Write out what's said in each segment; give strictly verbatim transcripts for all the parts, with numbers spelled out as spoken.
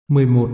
mười một.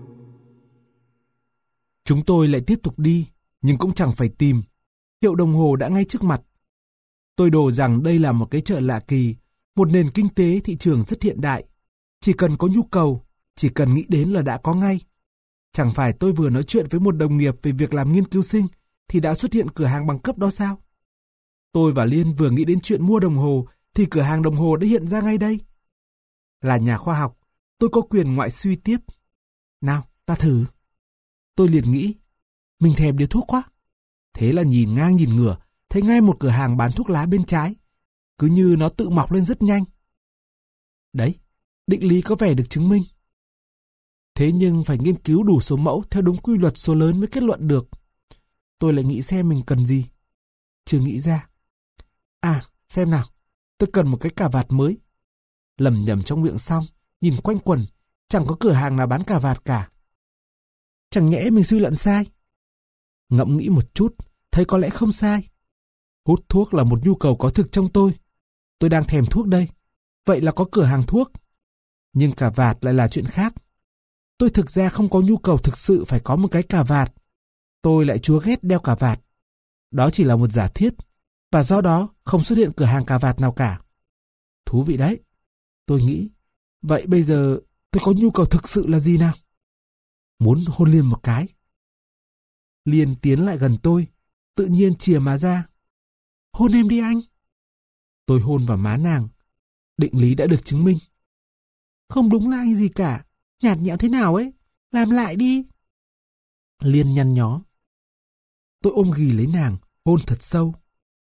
Chúng tôi lại tiếp tục đi, nhưng cũng chẳng phải tìm. Hiệu đồng hồ đã ngay trước mặt. Tôi đồ rằng đây là một cái chợ lạ kỳ, một nền kinh tế thị trường rất hiện đại. Chỉ cần có nhu cầu, chỉ cần nghĩ đến là đã có ngay. Chẳng phải tôi vừa nói chuyện với một đồng nghiệp về việc làm nghiên cứu sinh thì đã xuất hiện cửa hàng bằng cấp đó sao? Tôi và Liên vừa nghĩ đến chuyện mua đồng hồ thì cửa hàng đồng hồ đã hiện ra ngay đây. Là nhà khoa học, tôi có quyền ngoại suy tiếp. Nào, ta thử. Tôi liền nghĩ, mình thèm điếu thuốc quá. Thế là nhìn ngang nhìn ngửa, thấy ngay một cửa hàng bán thuốc lá bên trái. Cứ như nó tự mọc lên rất nhanh. Đấy, định lý có vẻ được chứng minh. Thế nhưng phải nghiên cứu đủ số mẫu theo đúng quy luật số lớn mới kết luận được. Tôi lại nghĩ xem mình cần gì. Chưa nghĩ ra. À, xem nào, tôi cần một cái cà vạt mới. Lầm nhầm trong miệng xong, nhìn quanh quẩn, chẳng có cửa hàng nào bán cà vạt cả. Chẳng nhẽ mình suy luận sai? Ngẫm nghĩ một chút, thấy có lẽ không sai. Hút thuốc là một nhu cầu có thực trong tôi. Tôi đang thèm thuốc đây. Vậy là có cửa hàng thuốc. Nhưng cà vạt lại là chuyện khác. Tôi thực ra không có nhu cầu thực sự phải có một cái cà vạt. Tôi lại chúa ghét đeo cà vạt. Đó chỉ là một giả thiết. Và do đó không xuất hiện cửa hàng cà vạt nào cả. Thú vị đấy. Tôi nghĩ. Vậy bây giờ tôi có nhu cầu thực sự là gì nào? Muốn hôn Liên một cái. Liên tiến lại gần tôi. Tự nhiên chìa má ra. Hôn em đi anh. Tôi hôn vào má nàng. Định lý đã được chứng minh. Không đúng là anh gì cả. Nhạt nhẽo thế nào ấy. Làm lại đi. Liên nhăn nhó. Tôi ôm ghì lấy nàng. Hôn thật sâu.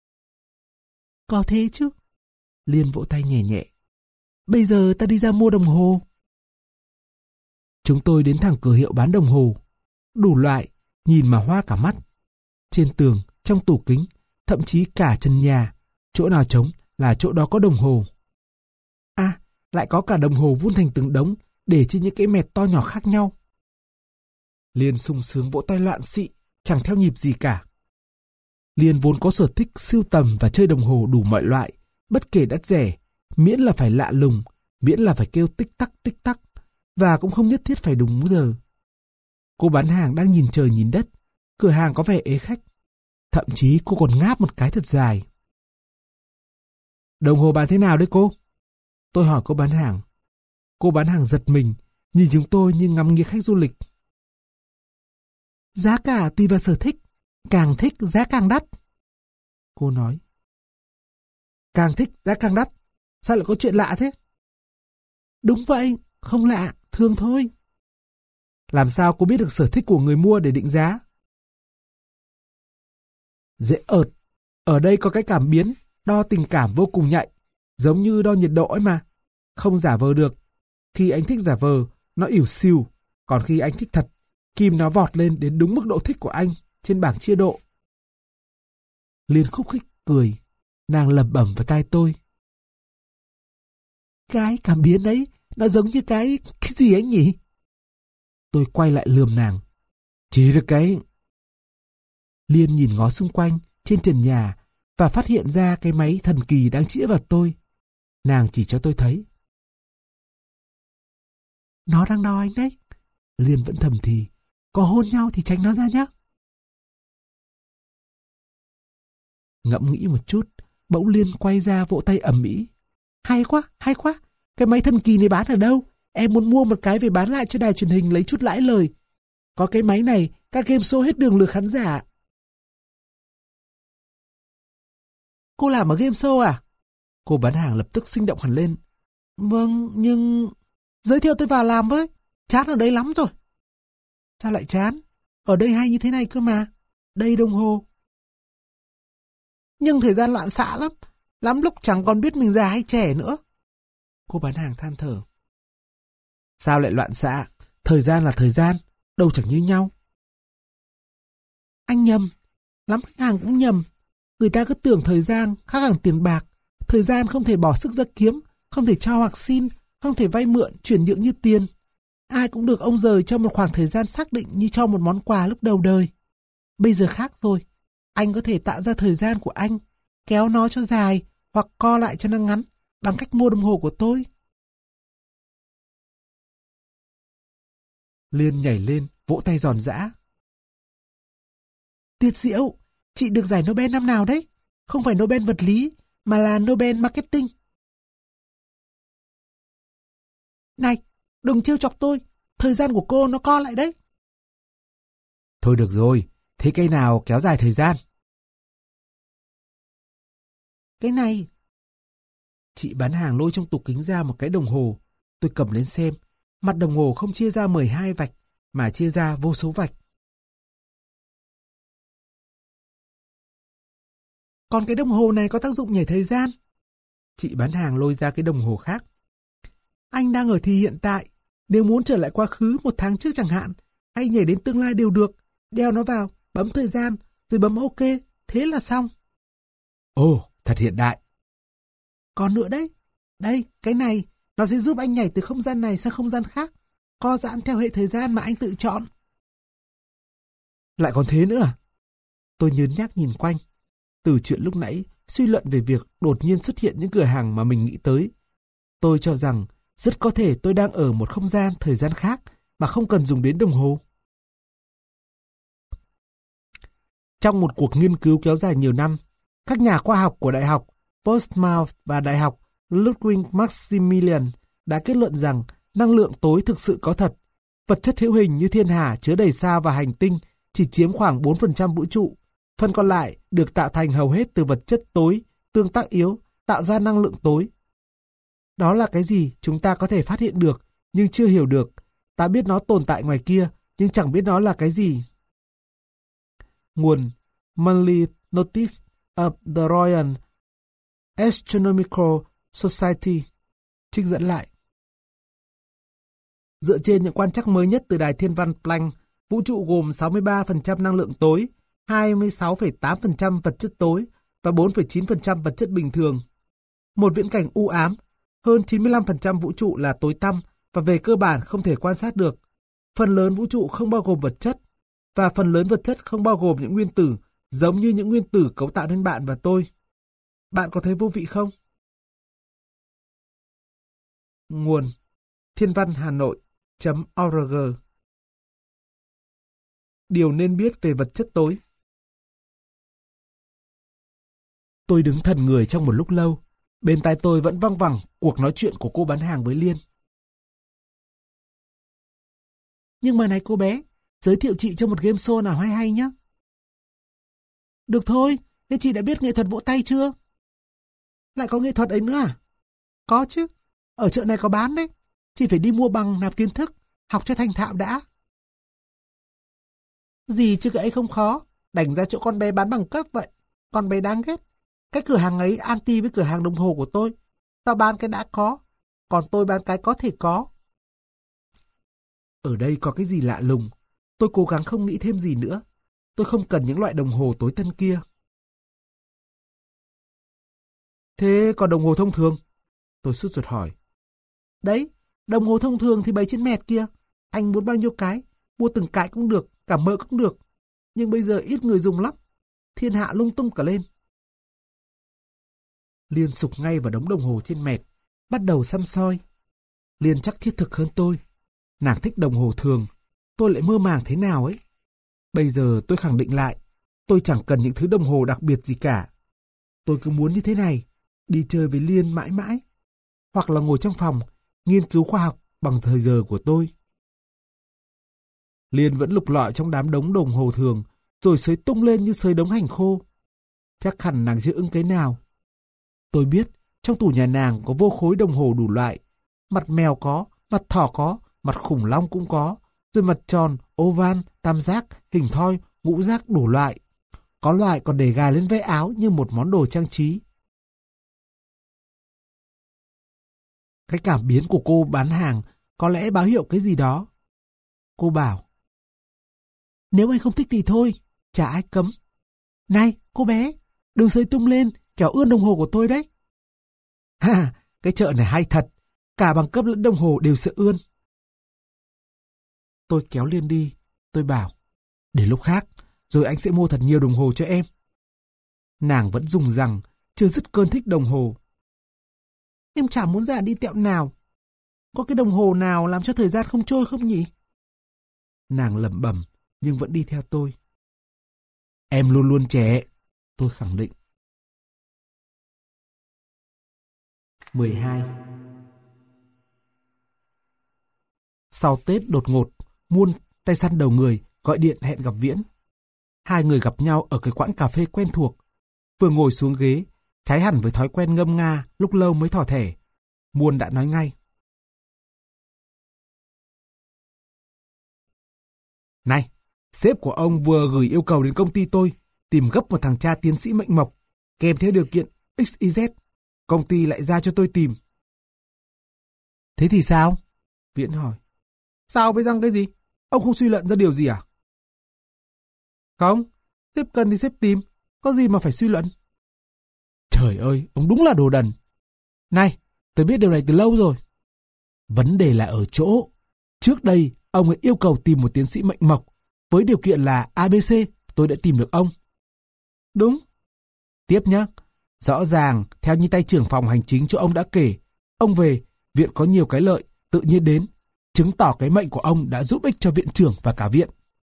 Có thế chứ. Liên vỗ tay nhẹ nhẹ. Bây giờ ta đi ra mua đồng hồ. Chúng tôi đến thẳng cửa hiệu bán đồng hồ. Đủ loại, nhìn mà hoa cả mắt. Trên tường, trong tủ kính, thậm chí cả trần nhà. Chỗ nào trống là chỗ đó có đồng hồ. À, lại có cả đồng hồ vun thành từng đống để trên những cái mẹt to nhỏ khác nhau. Liên sung sướng vỗ tay loạn xị, chẳng theo nhịp gì cả. Liên vốn có sở thích sưu tầm và chơi đồng hồ đủ mọi loại, bất kể đắt rẻ, miễn là phải lạ lùng, miễn là phải kêu tích tắc tích tắc, và cũng không nhất thiết phải đúng giờ. Cô bán hàng đang nhìn trời nhìn đất, cửa hàng có vẻ ế khách. Thậm chí cô còn ngáp một cái thật dài. Đồng hồ bán thế nào đấy cô? Tôi hỏi cô bán hàng. Cô bán hàng giật mình, nhìn chúng tôi như ngắm nghía khách du lịch. Giá cả tùy vào sở thích, càng thích giá càng đắt. Cô nói. Càng thích giá càng đắt, sao lại có chuyện lạ thế? Đúng vậy, không lạ, thường thôi. Làm sao cô biết được sở thích của người mua để định giá? Dễ ợt, ở đây có cái cảm biến, đo tình cảm vô cùng nhạy, giống như đo nhiệt độ ấy mà. Không giả vờ được. Khi anh thích giả vờ, nó ỉu xìu, còn khi anh thích thật, kim nó vọt lên đến đúng mức độ thích của anh trên bảng chia độ. Liên khúc khích cười, nàng lẩm bẩm vào tai tôi. Cái cảm biến ấy, nó giống như cái... cái gì ấy nhỉ? Tôi quay lại lườm nàng. Chỉ được cái... Liên nhìn ngó xung quanh, trên trần nhà, và phát hiện ra cái máy thần kỳ đang chĩa vào tôi. Nàng chỉ cho tôi thấy. Nó đang đo anh đấy. Liên vẫn thầm thì. Có hôn nhau thì tránh nó ra nhé. Ngẫm nghĩ một chút, bỗng Liên quay ra vỗ tay ầm ĩ. Hay quá, hay quá. Cái máy thần kỳ này bán ở đâu? Em muốn mua một cái về bán lại cho đài truyền hình lấy chút lãi lời. Có cái máy này, các game show hết đường lừa khán giả. Cô làm ở game show à? Cô bán hàng lập tức sinh động hẳn lên. Vâng, nhưng... Giới thiệu tôi vào làm với. Chán ở đây lắm rồi. Sao lại chán? Ở đây hay như thế này cơ mà. Đây đồng hồ. Nhưng thời gian loạn xạ lắm. Lắm lúc chẳng còn biết mình già hay trẻ nữa. Cô bán hàng than thở. Sao lại loạn xạ? Thời gian là thời gian. Đâu chẳng như nhau. Anh nhầm. Lắm khách hàng cũng nhầm. Người ta cứ tưởng thời gian khác hẳn tiền bạc. Thời gian không thể bỏ sức ra kiếm, không thể cho hoặc xin, không thể vay mượn, chuyển nhượng như tiền. Ai cũng được ông giời cho một khoảng thời gian xác định như cho một món quà lúc đầu đời. Bây giờ khác rồi. Anh có thể tạo ra thời gian của anh, kéo nó cho dài hoặc co lại cho nó ngắn bằng cách mua đồng hồ của tôi. Liên nhảy lên, vỗ tay giòn giã. Tuyệt diệu, chị được giải Nobel năm nào đấy? Không phải Nobel vật lý, mà là Nobel Marketing. Này, đừng trêu chọc tôi, thời gian của cô nó co lại đấy. Thôi được rồi, thế cái nào kéo dài thời gian? Cái này. Chị bán hàng lôi trong tủ kính ra một cái đồng hồ. Tôi cầm lên xem, mặt đồng hồ không chia ra mười hai vạch, mà chia ra vô số vạch. Còn cái đồng hồ này có tác dụng nhảy thời gian. Chị bán hàng lôi ra cái đồng hồ khác. Anh đang ở thì hiện tại, nếu muốn trở lại quá khứ một tháng trước chẳng hạn, hay nhảy đến tương lai đều được, đeo nó vào, bấm thời gian, rồi bấm OK, thế là xong. Ồ, thật hiện đại. Còn nữa đấy, đây, cái này, nó sẽ giúp anh nhảy từ không gian này sang không gian khác, co giãn theo hệ thời gian mà anh tự chọn. Lại còn thế nữa à? Tôi nhớn nhác nhìn quanh. Từ chuyện lúc nãy, suy luận về việc đột nhiên xuất hiện những cửa hàng mà mình nghĩ tới. Tôi cho rằng rất có thể tôi đang ở một không gian, thời gian khác mà không cần dùng đến đồng hồ. Trong một cuộc nghiên cứu kéo dài nhiều năm, các nhà khoa học của Đại học Portsmouth và Đại học Ludwig Maximilian đã kết luận rằng năng lượng tối thực sự có thật. Vật chất hữu hình như thiên hà chứa đầy sao và hành tinh chỉ chiếm khoảng bốn phần trăm vũ trụ. Phần còn lại được tạo thành hầu hết từ vật chất tối, tương tác yếu, tạo ra năng lượng tối. Đó là cái gì chúng ta có thể phát hiện được, nhưng chưa hiểu được. Ta biết nó tồn tại ngoài kia, nhưng chẳng biết nó là cái gì. Nguồn Monthly Notice of the Royal Astronomical Society. Trích dẫn lại. Dựa trên những quan trắc mới nhất từ đài thiên văn Planck, vũ trụ gồm sáu mươi ba phần trăm năng lượng tối, hai mươi sáu phẩy tám phần trăm vật chất tối và bốn phẩy chín phần trăm vật chất bình thường. Một viễn cảnh u ám, hơn chín mươi lăm phần trăm vũ trụ là tối tăm và về cơ bản không thể quan sát được. Phần lớn vũ trụ không bao gồm vật chất, và phần lớn vật chất không bao gồm những nguyên tử, giống như những nguyên tử cấu tạo nên bạn và tôi. Bạn có thấy vô vị không? Nguồn thiên văn hà nội chấm org. Điều nên biết về vật chất tối. Tôi đứng thần người trong một lúc lâu. Bên tai tôi vẫn văng vẳng cuộc nói chuyện của cô bán hàng với Liên. Nhưng mà này cô bé, giới thiệu chị cho một game show nào hay hay nhé. Được thôi, thế chị đã biết nghệ thuật vỗ tay chưa? Lại có nghệ thuật ấy nữa à? Có chứ, ở chợ này có bán đấy. Chị phải đi mua bằng nạp kiến thức, học cho thành thạo đã. Gì chứ cái ấy không khó, đành ra chỗ con bé bán bằng cấp vậy. Con bé đáng ghét. Cái cửa hàng ấy anti với cửa hàng đồng hồ của tôi. Nó bán cái đã có, còn tôi bán cái có thể có. Ở đây có cái gì lạ lùng. Tôi cố gắng không nghĩ thêm gì nữa. Tôi không cần những loại đồng hồ tối tân kia. Thế còn đồng hồ thông thường? Tôi sốt ruột hỏi. Đấy, đồng hồ thông thường thì bày trên mẹt kia. Anh muốn bao nhiêu cái, mua từng cái cũng được, cả mỡ cũng được. Nhưng bây giờ ít người dùng lắm. Thiên hạ lung tung cả lên. Liên sục ngay vào đống đồng hồ trên mẹt, bắt đầu săm soi. Liên chắc thiết thực hơn tôi. Nàng thích đồng hồ thường, tôi lại mơ màng thế nào ấy. Bây giờ tôi khẳng định lại, tôi chẳng cần những thứ đồng hồ đặc biệt gì cả. Tôi cứ muốn như thế này, đi chơi với Liên mãi mãi. Hoặc là ngồi trong phòng, nghiên cứu khoa học bằng thời giờ của tôi. Liên vẫn lục lọi trong đám đống đồng hồ thường, rồi xới tung lên như xới đống hành khô. Chắc hẳn nàng chưa ưng cái nào. Tôi biết, trong tủ nhà nàng có vô khối đồng hồ đủ loại. Mặt mèo có, mặt thỏ có, mặt khủng long cũng có, rồi mặt tròn, oval, tam giác, hình thoi, ngũ giác đủ loại. Có loại còn để gài lên váy áo như một món đồ trang trí. Cái cảm biến của cô bán hàng có lẽ báo hiệu cái gì đó. Cô bảo, nếu anh không thích thì thôi, chả ai cấm. Này, cô bé, đừng xới tung lên, kẻo ươn đồng hồ của tôi đấy. Ha, cái chợ này hay thật, cả bằng cấp lẫn đồng hồ đều sợ ươn. Tôi kéo Liên đi, tôi bảo, để lúc khác, rồi anh sẽ mua thật nhiều đồng hồ cho em. Nàng vẫn dùng rằng, chưa dứt cơn thích đồng hồ. Em chả muốn ra đi tẹo nào. Có cái đồng hồ nào làm cho thời gian không trôi không nhỉ? Nàng lẩm bẩm nhưng vẫn đi theo tôi. Em luôn luôn trẻ, tôi khẳng định. mười hai. Sau Tết đột ngột, Muôn, tay săn đầu người, gọi điện hẹn gặp Viễn. Hai người gặp nhau ở cái quán cà phê quen thuộc. Vừa ngồi xuống ghế, trái hẳn với thói quen ngâm nga lúc lâu mới thỏ thẻ, Muôn đã nói ngay. Này, sếp của ông vừa gửi yêu cầu đến công ty tôi tìm gấp một thằng cha tiến sĩ mệnh mộc, kèm theo điều kiện ích y dét. Công ty lại ra cho tôi tìm. Thế thì sao? Viễn hỏi. Sao với răng cái gì? Ông không suy luận ra điều gì à? Không, sếp cần thì sếp tìm, có gì mà phải suy luận. Trời ơi, ông đúng là đồ đần. Này, tôi biết điều này từ lâu rồi. Vấn đề là ở chỗ. Trước đây, ông ấy yêu cầu tìm một tiến sĩ mệnh mộc, với điều kiện là a bê xê, tôi đã tìm được ông. Đúng. Tiếp nhé. Rõ ràng, theo như tay trưởng phòng hành chính cho ông đã kể, ông về, viện có nhiều cái lợi, tự nhiên đến, chứng tỏ cái mệnh của ông đã giúp ích cho viện trưởng và cả viện.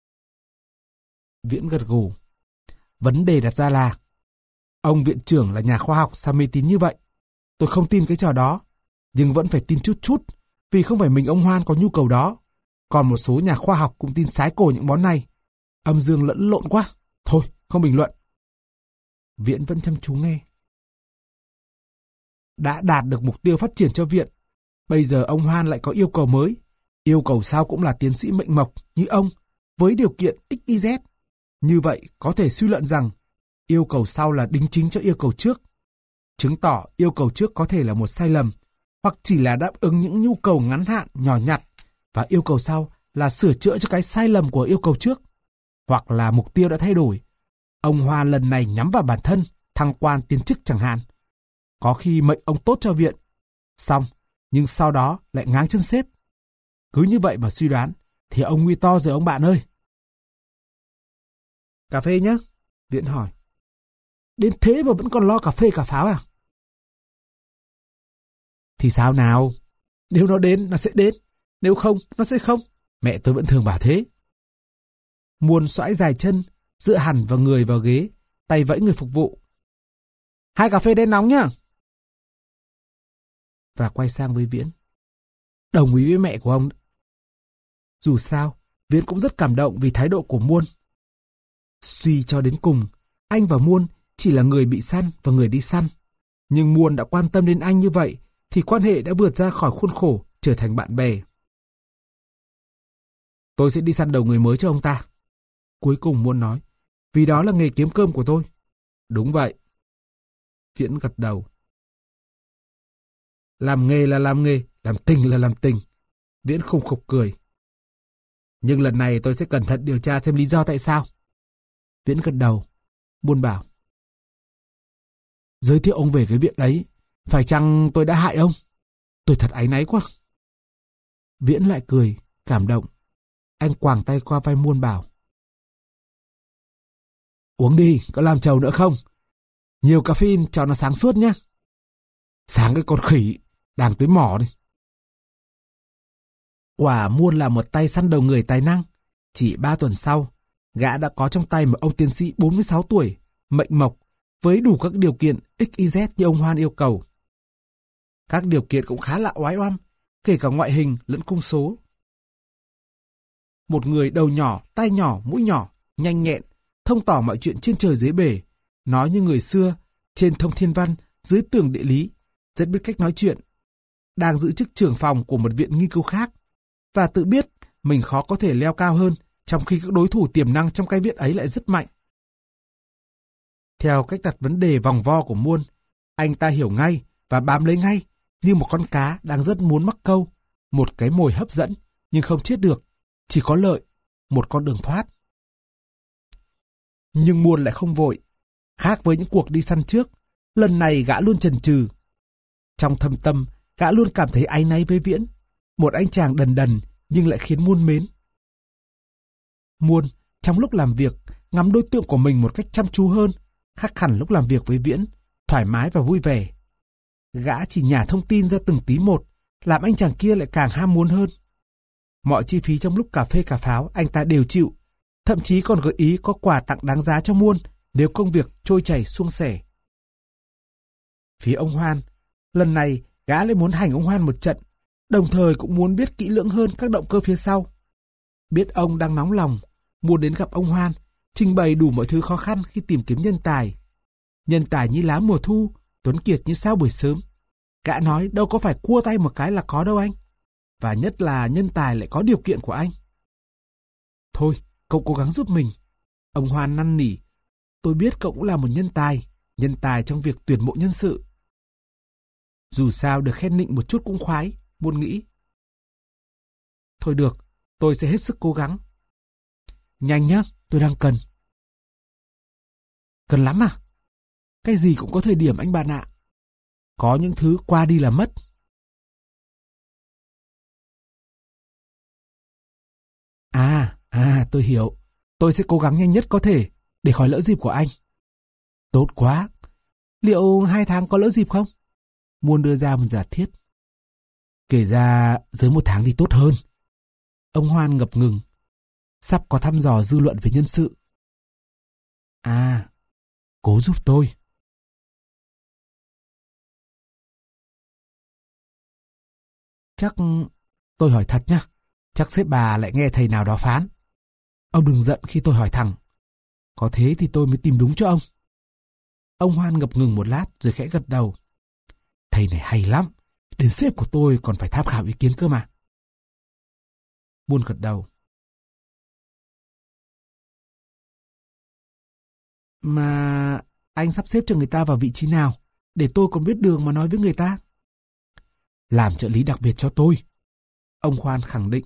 Viễn gật gù. Vấn đề đặt ra là, ông viện trưởng là nhà khoa học sao mê tín như vậy? Tôi không tin cái trò đó, nhưng vẫn phải tin chút chút, vì không phải mình ông Hoan có nhu cầu đó. Còn một số nhà khoa học cũng tin sái cổ những món này. Âm dương lẫn lộn quá. Thôi, không bình luận. Viễn vẫn chăm chú nghe. Đã đạt được mục tiêu phát triển cho viện. Bây giờ ông Hoan lại có yêu cầu mới. Yêu cầu sau cũng là tiến sĩ mệnh mộc như ông, với điều kiện ích y dét. Như vậy có thể suy luận rằng yêu cầu sau là đính chính cho yêu cầu trước. Chứng tỏ yêu cầu trước có thể là một sai lầm, hoặc chỉ là đáp ứng những nhu cầu ngắn hạn nhỏ nhặt, và yêu cầu sau là sửa chữa cho cái sai lầm của yêu cầu trước. Hoặc là mục tiêu đã thay đổi. Ông Hoa lần này nhắm vào bản thân, thăng quan tiến chức chẳng hạn. Có khi mệnh ông tốt cho viện. Xong, nhưng sau đó lại ngáng chân sếp. Cứ như vậy mà suy đoán, thì ông nguy to rồi ông bạn ơi. Cà phê nhé? Viễn hỏi. Đến thế mà vẫn còn lo cà phê cà pháo à? Thì sao nào? Nếu nó đến, nó sẽ đến. Nếu không, nó sẽ không. Mẹ tôi vẫn thường bảo thế. Muôn xoãi dài chân, dựa hẳn vào người vào ghế, tay vẫy người phục vụ. Hai cà phê đen nóng nhá. Và quay sang với Viễn. Đồng ý với mẹ của ông. Dù sao, Viễn cũng rất cảm động vì thái độ của Muôn. Suy cho đến cùng, anh và Muôn chỉ là người bị săn và người đi săn. Nhưng Muôn đã quan tâm đến anh như vậy, thì quan hệ đã vượt ra khỏi khuôn khổ, trở thành bạn bè. Tôi sẽ đi săn đầu người mới cho ông ta. Cuối cùng Muôn nói, vì đó là nghề kiếm cơm của tôi. Đúng vậy. Viễn gật đầu. Làm nghề là làm nghề, làm tình là làm tình. Viễn khùng khục cười. Nhưng lần này tôi sẽ cẩn thận điều tra xem lý do tại sao. Viễn gật đầu. Muôn bảo. Giới thiệu ông về cái viện ấy, phải chăng tôi đã hại ông? Tôi thật áy náy quá. Viễn lại cười, cảm động. Anh quàng tay qua vai Muôn bảo. Uống đi, có làm trầu nữa không? Nhiều caffeine cho nó sáng suốt nhé. Sáng cái con khỉ, đang tới mỏ đi. Quả Muôn là một tay săn đầu người tài năng. Chỉ ba tuần sau, gã đã có trong tay một ông tiến sĩ bốn mươi sáu tuổi, mệnh mộc, với đủ các điều kiện ích y dét như ông Hoan yêu cầu. Các điều kiện cũng khá là oái oăm, kể cả ngoại hình lẫn cung số. Một người đầu nhỏ, tay nhỏ, mũi nhỏ, nhanh nhẹn, thông tỏ mọi chuyện trên trời dưới bể, nói như người xưa, trên thông thiên văn, dưới tường địa lý, rất biết cách nói chuyện. Đang giữ chức trưởng phòng của một viện nghiên cứu khác, và tự biết mình khó có thể leo cao hơn, trong khi các đối thủ tiềm năng trong cái viện ấy lại rất mạnh. Theo cách đặt vấn đề vòng vo của Muôn, anh ta hiểu ngay và bám lấy ngay, như một con cá đang rất muốn mắc câu, một cái mồi hấp dẫn nhưng không chết được, chỉ có lợi, một con đường thoát. Nhưng Muôn lại không vội. Khác với những cuộc đi săn trước, lần này gã luôn chần chừ. Trong thâm tâm, gã luôn cảm thấy áy náy với Viễn, một anh chàng đần đần nhưng lại khiến Muôn mến. Muôn, trong lúc làm việc, ngắm đối tượng của mình một cách chăm chú hơn, khác hẳn lúc làm việc với Viễn, thoải mái và vui vẻ. Gã chỉ nhả thông tin ra từng tí một, làm anh chàng kia lại càng ham muốn hơn. Mọi chi phí trong lúc cà phê cà pháo anh ta đều chịu, thậm chí còn gợi ý có quà tặng đáng giá cho Muôn nếu công việc trôi chảy suôn sẻ. Phía ông Hoan, lần này gã lại muốn hành ông Hoan một trận, đồng thời cũng muốn biết kỹ lưỡng hơn các động cơ phía sau. Biết ông đang nóng lòng, muốn đến gặp ông Hoan, trình bày đủ mọi thứ khó khăn khi tìm kiếm nhân tài. Nhân tài như lá mùa thu, tuấn kiệt như sao buổi sớm. Gã nói đâu có phải cua tay một cái là có đâu anh. Và nhất là nhân tài lại có điều kiện của anh. Thôi, cậu cố gắng giúp mình. Ông Hoan năn nỉ. Tôi biết cậu cũng là một nhân tài, nhân tài trong việc tuyển mộ nhân sự. Dù sao được khen nịnh một chút cũng khoái, Muôn nghĩ. Thôi được, tôi sẽ hết sức cố gắng. Nhanh nhá, tôi đang cần. Cần lắm à? Cái gì cũng có thời điểm anh bạn ạ. Có những thứ qua đi là mất. À, à, tôi hiểu. Tôi sẽ cố gắng nhanh nhất có thể để khỏi lỡ dịp của anh. Tốt quá. Liệu hai tháng có lỡ dịp không? Muôn đưa ra một giả thiết. Kể ra dưới một tháng thì tốt hơn. Ông Hoan ngập ngừng. Sắp có thăm dò dư luận về nhân sự. À, cố giúp tôi. Chắc... tôi hỏi thật nhá. Chắc sếp bà lại nghe thầy nào đó phán. Ông đừng giận khi tôi hỏi thẳng. Có thế thì tôi mới tìm đúng cho ông. Ông Hoan ngập ngừng một lát rồi khẽ gật đầu. Thầy này hay lắm. Đến sếp của tôi còn phải tham khảo ý kiến cơ mà. Muôn gật đầu. Mà anh sắp xếp cho người ta vào vị trí nào? Để tôi còn biết đường mà nói với người ta. Làm trợ lý đặc biệt cho tôi. Ông Hoan khẳng định.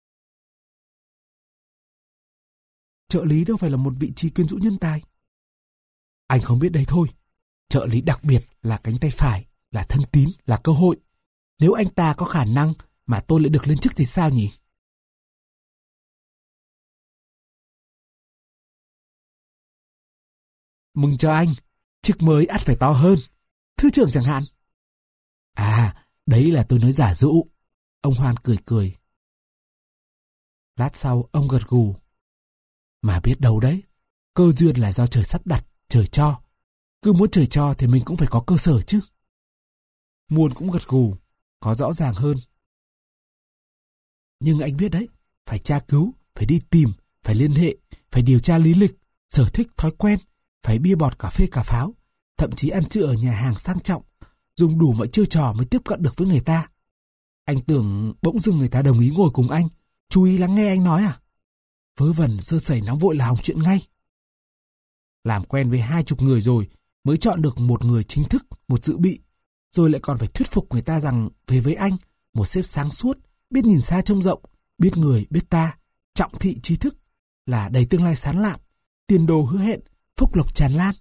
Trợ lý đâu phải là một vị trí quyến rũ nhân tài. Anh không biết đấy thôi. Trợ lý đặc biệt là cánh tay phải, là thân tín, là cơ hội. Nếu anh ta có khả năng mà tôi lại được lên chức thì sao nhỉ? Mừng cho anh. Chức mới ắt phải to hơn. Thứ trưởng chẳng hạn. À, đấy là tôi nói giả dụ. Ông Hoan cười cười. Lát sau ông gật gù. Mà biết đâu đấy, cơ duyên là do trời sắp đặt, trời cho. Cứ muốn trời cho thì mình cũng phải có cơ sở chứ. Muôn cũng gật gù, có rõ ràng hơn. Nhưng anh biết đấy, phải tra cứu, phải đi tìm, phải liên hệ, phải điều tra lý lịch, sở thích, thói quen, phải bia bọt cà phê cà pháo, thậm chí ăn trưa ở nhà hàng sang trọng, dùng đủ mọi chiêu trò mới tiếp cận được với người ta. Anh tưởng bỗng dưng người ta đồng ý ngồi cùng anh, chú ý lắng nghe anh nói à? Vớ vẩn sơ sẩy nóng vội là hỏng chuyện ngay. Làm quen với hai chục người rồi mới chọn được một người chính thức, một dự bị, rồi lại còn phải thuyết phục người ta rằng về với anh, một sếp sáng suốt, biết nhìn xa trông rộng, biết người, biết ta, trọng thị trí thức, là đầy tương lai sáng lạn, tiền đồ hứa hẹn, phúc lộc tràn lan.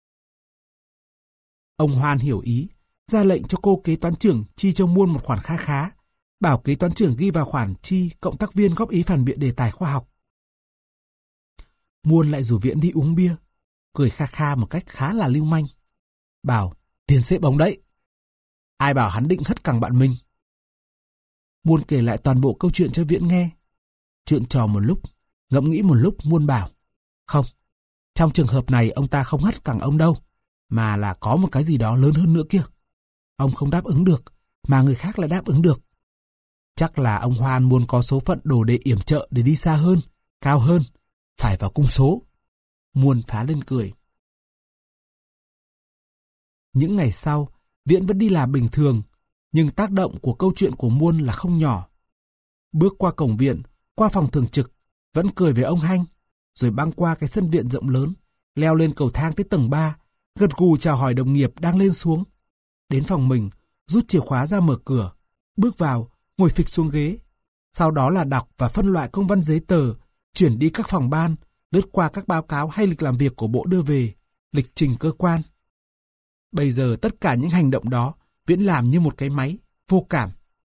Ông Hoan hiểu ý, ra lệnh cho cô kế toán trưởng chi cho Muôn một khoản kha khá, bảo kế toán trưởng ghi vào khoản chi cộng tác viên góp ý phản biện đề tài khoa học. Muôn lại rủ Viễn đi uống bia, cười kha kha một cách khá là lưu manh. Bảo, tiền sếp ông đấy. Ai bảo hắn định hất cẳng bạn mình. Muôn kể lại toàn bộ câu chuyện cho Viễn nghe. Chuyện trò một lúc, ngẫm nghĩ một lúc, Muôn bảo. Không, trong trường hợp này ông ta không hất cẳng ông đâu, mà là có một cái gì đó lớn hơn nữa kia. Ông không đáp ứng được, mà người khác lại đáp ứng được. Chắc là ông Hoan muốn có số phận đồ đệ yểm trợ để đi xa hơn, cao hơn, phải vào cung số. Muôn phá lên cười. Những ngày sau, Viễn vẫn đi làm bình thường, nhưng tác động của câu chuyện của Muôn là không nhỏ. Bước qua cổng viện, qua phòng thường trực, vẫn cười với ông Hanh, rồi băng qua cái sân viện rộng lớn, leo lên cầu thang tới tầng ba, gật gù chào hỏi đồng nghiệp đang lên xuống. Đến phòng mình, rút chìa khóa ra mở cửa, bước vào, ngồi phịch xuống ghế. Sau đó là đọc và phân loại công văn giấy tờ, chuyển đi các phòng ban, lướt qua các báo cáo hay lịch làm việc của bộ đưa về, lịch trình cơ quan. Bây giờ tất cả những hành động đó Viễn làm như một cái máy, vô cảm.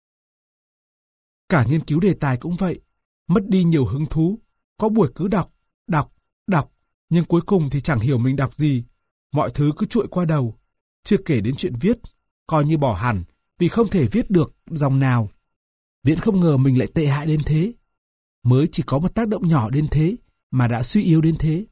Cả nghiên cứu đề tài cũng vậy, mất đi nhiều hứng thú, có buổi cứ đọc, đọc, đọc, nhưng cuối cùng thì chẳng hiểu mình đọc gì, mọi thứ cứ trụi qua đầu, chưa kể đến chuyện viết, coi như bỏ hẳn vì không thể viết được dòng nào. Viễn không ngờ mình lại tệ hại đến thế. Mới chỉ có một tác động nhỏ đến thế mà đã suy yếu đến thế.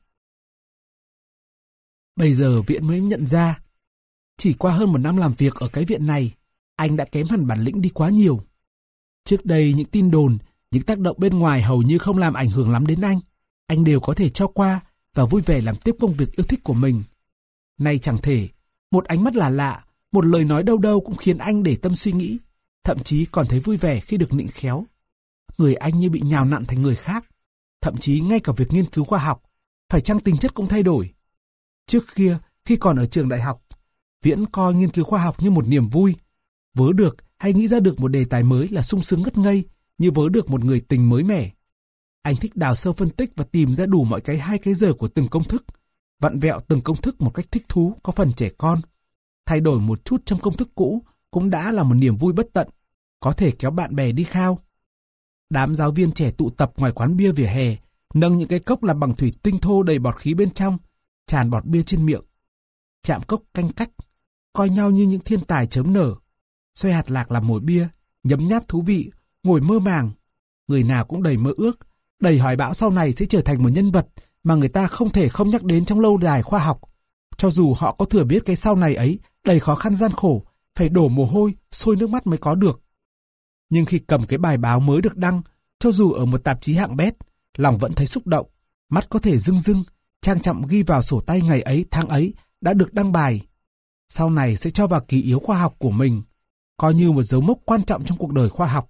Bây giờ Viễn mới nhận ra, chỉ qua hơn một năm làm việc ở cái viện này, anh đã kém hẳn bản lĩnh đi quá nhiều. Trước đây những tin đồn, những tác động bên ngoài hầu như không làm ảnh hưởng lắm đến anh. Anh đều có thể cho qua và vui vẻ làm tiếp công việc yêu thích của mình. Nay chẳng thể, một ánh mắt lạ lạ, một lời nói đâu đâu cũng khiến anh để tâm suy nghĩ, thậm chí còn thấy vui vẻ khi được nịnh khéo. Người anh như bị nhào nặn thành người khác, thậm chí ngay cả việc nghiên cứu khoa học, phải chăng tính chất cũng thay đổi. Trước kia, khi còn ở trường đại học, Viễn coi nghiên cứu khoa học như một niềm vui. Vớ được hay nghĩ ra được một đề tài mới là sung sướng ngất ngây, như vớ được một người tình mới mẻ. Anh thích đào sâu phân tích và tìm ra đủ mọi cái hay cái dở của từng công thức, vặn vẹo từng công thức một cách thích thú, có phần trẻ con. Thay đổi một chút trong công thức cũ cũng đã là một niềm vui bất tận, có thể kéo bạn bè đi khao. Đám giáo viên trẻ tụ tập ngoài quán bia vỉa hè, nâng những cái cốc làm bằng thủy tinh thô đầy bọt khí bên trong, tràn bọt bia trên miệng. Chạm cốc canh cách, coi nhau như những thiên tài chớm nở, xoay hạt lạc làm mồi bia, nhấm nháp thú vị, ngồi mơ màng. Người nào cũng đầy mơ ước, đầy hoài bão sau này sẽ trở thành một nhân vật mà người ta không thể không nhắc đến trong lâu đài khoa học, cho dù họ có thừa biết cái sau này ấy đầy khó khăn gian khổ, phải đổ mồ hôi, sôi nước mắt mới có được. Nhưng khi cầm cái bài báo mới được đăng, cho dù ở một tạp chí hạng bét, lòng vẫn thấy xúc động, mắt có thể rưng rưng, trang trọng ghi vào sổ tay ngày ấy tháng ấy đã được đăng bài. Sau này sẽ cho vào kỷ yếu khoa học của mình, coi như một dấu mốc quan trọng trong cuộc đời khoa học.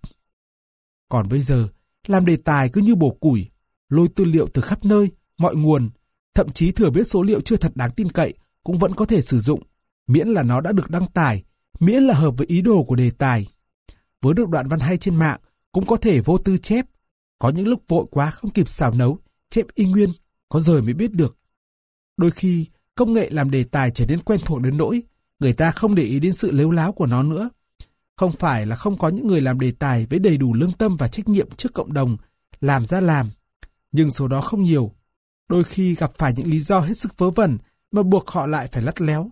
Còn bây giờ, làm đề tài cứ như bổ củi, lôi tư liệu từ khắp nơi, mọi nguồn, thậm chí thừa biết số liệu chưa thật đáng tin cậy cũng vẫn có thể sử dụng, miễn là nó đã được đăng tải, miễn là hợp với ý đồ của đề tài. Với được đoạn văn hay trên mạng, cũng có thể vô tư chép. Có những lúc vội quá không kịp xào nấu, chép y nguyên, có rời mới biết được. Đôi khi, công nghệ làm đề tài trở nên quen thuộc đến nỗi, người ta không để ý đến sự lếu láo của nó nữa. Không phải là không có những người làm đề tài với đầy đủ lương tâm và trách nhiệm trước cộng đồng, làm ra làm. Nhưng số đó không nhiều. Đôi khi gặp phải những lý do hết sức vớ vẩn mà buộc họ lại phải lắt léo.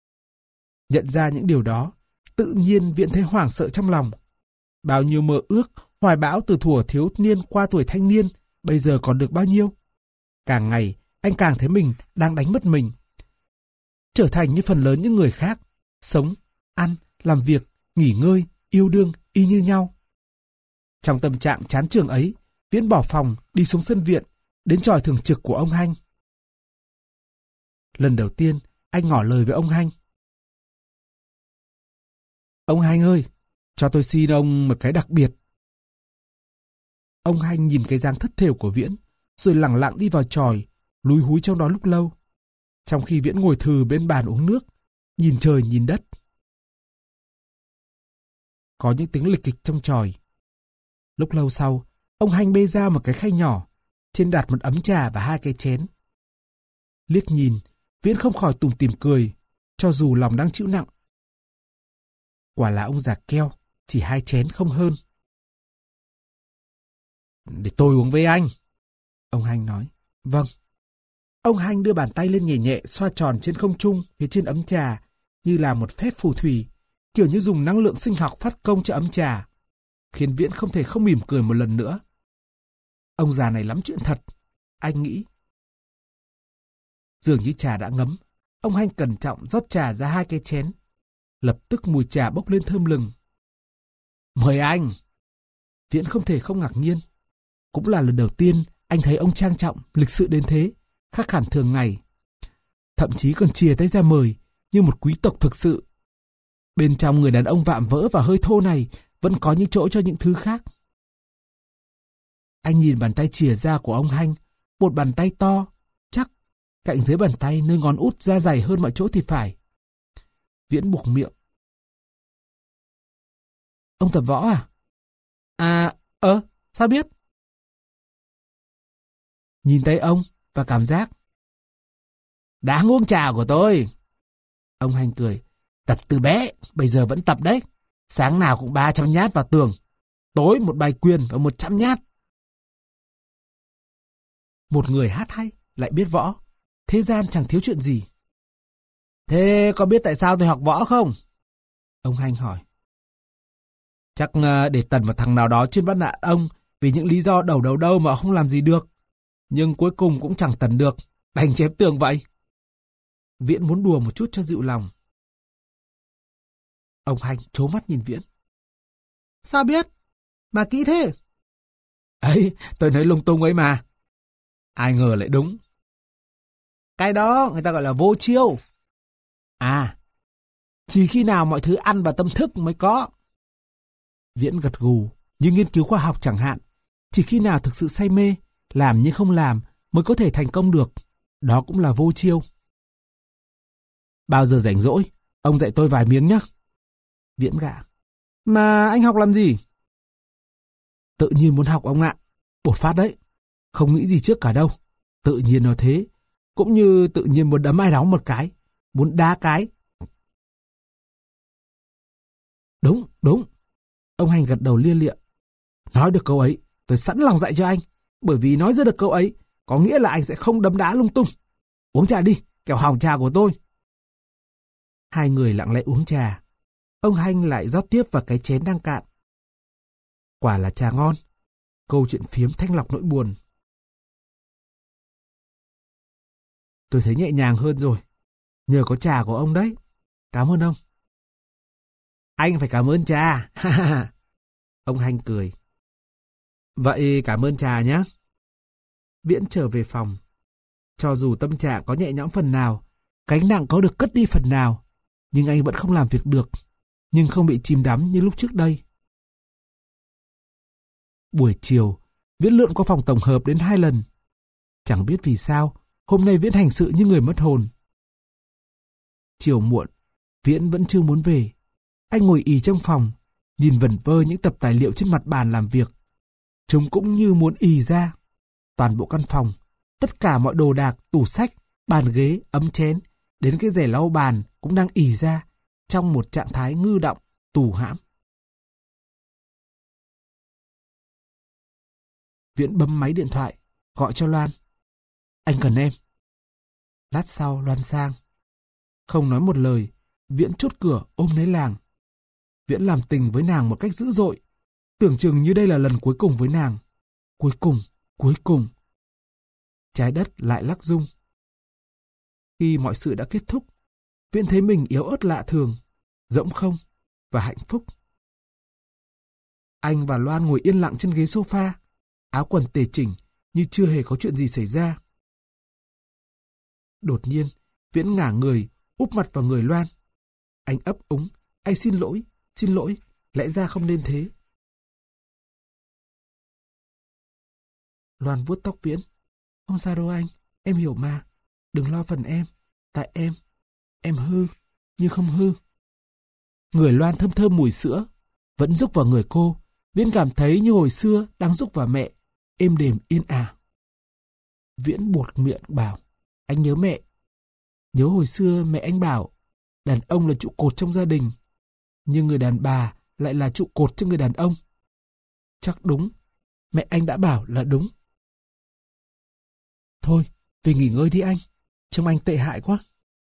Nhận ra những điều đó, tự nhiên Viễn thấy hoảng sợ trong lòng. Bao nhiêu mơ ước, hoài bão từ thuở thiếu niên qua tuổi thanh niên, bây giờ còn được bao nhiêu? Càng ngày, anh càng thấy mình đang đánh mất mình. Trở thành như phần lớn những người khác, sống, ăn, làm việc, nghỉ ngơi, yêu đương, y như nhau. Trong tâm trạng chán trường ấy, Viễn bỏ phòng, đi xuống sân viện, đến chòi thường trực của ông Hanh. Lần đầu tiên, anh ngỏ lời với ông Hanh. Ông Hanh ơi, cho tôi xin ông một cái đặc biệt. Ông Hanh nhìn cái dáng thất thểu của Viễn, rồi lẳng lặng đi vào chòi, lúi húi trong đó lúc lâu. Trong khi Viễn ngồi thừ bên bàn uống nước, nhìn trời nhìn đất. Có những tiếng lịch kịch trong chòi. Lúc lâu sau, ông Hanh bê ra một cái khay nhỏ, trên đặt một ấm trà và hai cái chén. Liếc nhìn, Viễn không khỏi tủm tỉm cười, cho dù lòng đang chịu nặng. Quả là ông già keo, chỉ hai chén không hơn. Để tôi uống với anh. Ông Hanh nói. Vâng. Ông Hanh đưa bàn tay lên nhẹ nhẹ xoa tròn trên không trung phía trên ấm trà, như là một phép phù thủy, kiểu như dùng năng lượng sinh học phát công cho ấm trà, khiến Viễn không thể không mỉm cười một lần nữa. Ông già này lắm chuyện thật, anh nghĩ. Dường như trà đã ngấm, ông Hanh cẩn trọng rót trà ra hai cái chén. Lập tức mùi trà bốc lên thơm lừng. Mời anh. Viễn không thể không ngạc nhiên. Cũng là lần đầu tiên anh thấy ông trang trọng, lịch sự đến thế, khác hẳn thường ngày. Thậm chí còn chìa tay ra mời, như một quý tộc thực sự. Bên trong người đàn ông vạm vỡ và hơi thô này vẫn có những chỗ cho những thứ khác. Anh nhìn bàn tay chìa ra của ông Hanh, một bàn tay to, chắc, cạnh dưới bàn tay nơi ngón út da dày hơn mọi chỗ thì phải. Viễn buộc miệng. Ông tập võ à? À, ơ, sao biết? Nhìn tay ông và cảm giác. Đáng uống trà của tôi. Ông Hanh cười. Tập từ bé, bây giờ vẫn tập đấy. Sáng nào cũng ba trăm nhát vào tường. Tối một bài quyền và một trăm nhát. Một người hát hay, lại biết võ. Thế gian chẳng thiếu chuyện gì. Thế có biết tại sao tôi học võ không? Ông Hanh hỏi. Chắc ờ, để tần vào thằng nào đó chuyên bắt nạt ông vì những lý do đầu đầu đâu mà không làm gì được. Nhưng cuối cùng cũng chẳng tần được, đành chém tường vậy. Viễn muốn đùa một chút cho dịu lòng. Ông Hanh trố mắt nhìn Viễn. Sao biết? Mà kỹ thế. Ấy, tôi nói lung tung ấy mà. Ai ngờ lại đúng. Cái đó người ta gọi là vô chiêu. À, chỉ khi nào mọi thứ ăn vào tâm thức mới có. Viễn gật gù, như nghiên cứu khoa học chẳng hạn. Chỉ khi nào thực sự say mê, làm nhưng không làm mới có thể thành công được. Đó cũng là vô chiêu. Bao giờ rảnh rỗi, ông dạy tôi vài miếng nhé. Viễn gạ. Mà anh học làm gì? Tự nhiên muốn học ông ạ. Bột phát đấy. Không nghĩ gì trước cả đâu. Tự nhiên nó thế. Cũng như tự nhiên muốn đấm ai đó một cái. Muốn đá cái. Đúng, đúng. Ông Hành gật đầu lia lịa. Nói được câu ấy, tôi sẵn lòng dạy cho anh. Bởi vì nói ra được câu ấy, có nghĩa là anh sẽ không đấm đá lung tung. Uống trà đi, kẻo hỏng trà của tôi. Hai người lặng lẽ uống trà. Ông Hành lại rót tiếp vào cái chén đang cạn. Quả là trà ngon. Câu chuyện phiếm thanh lọc nỗi buồn. Tôi thấy nhẹ nhàng hơn rồi. Nhờ có trà của ông đấy. Cảm ơn ông. Anh phải cảm ơn trà. Ông Hành cười. Vậy cảm ơn trà nhé. Viễn trở về phòng. Cho dù tâm trạng có nhẹ nhõm phần nào, gánh nặng có được cất đi phần nào, nhưng anh vẫn không làm việc được, nhưng không bị chìm đắm như lúc trước đây. Buổi chiều, Viễn lượn qua phòng tổng hợp đến hai lần. Chẳng biết vì sao, hôm nay Viễn hành sự như người mất hồn. Chiều muộn, Viễn vẫn chưa muốn về. Anh ngồi ì trong phòng, nhìn vẩn vơ những tập tài liệu trên mặt bàn làm việc. Chúng cũng như muốn ì ra. Toàn bộ căn phòng, tất cả mọi đồ đạc, tủ sách, bàn ghế, ấm chén, đến cái rẻ lau bàn cũng đang ì ra trong một trạng thái ngư động, tù hãm. Viễn bấm máy điện thoại, gọi cho Loan. Anh cần em. Lát sau Loan sang. Không nói một lời, Viễn chốt cửa ôm lấy nàng. Viễn làm tình với nàng một cách dữ dội, tưởng chừng như đây là lần cuối cùng với nàng. Cuối cùng, cuối cùng. Trái đất lại lắc rung. Khi mọi sự đã kết thúc, Viễn thấy mình yếu ớt lạ thường, rỗng không và hạnh phúc. Anh và Loan ngồi yên lặng trên ghế sofa, áo quần tề chỉnh như chưa hề có chuyện gì xảy ra. Đột nhiên, Viễn ngả người, úp mặt vào người Loan. Anh ấp úng, anh xin lỗi, xin lỗi, lẽ ra không nên thế. Loan vuốt tóc Viễn. Không sao đâu anh, em hiểu mà. Đừng lo phần em, tại em, em hư, nhưng không hư. Người Loan thơm thơm mùi sữa, vẫn rúc vào người cô. Viễn cảm thấy như hồi xưa đang rúc vào mẹ, êm đềm yên ả. Viễn buột miệng bảo, anh nhớ mẹ. Nhớ hồi xưa mẹ anh bảo, đàn ông là trụ cột trong gia đình, nhưng người đàn bà lại là trụ cột cho người đàn ông. Chắc đúng, mẹ anh đã bảo là đúng. Thôi, về nghỉ ngơi đi anh, trông anh tệ hại quá.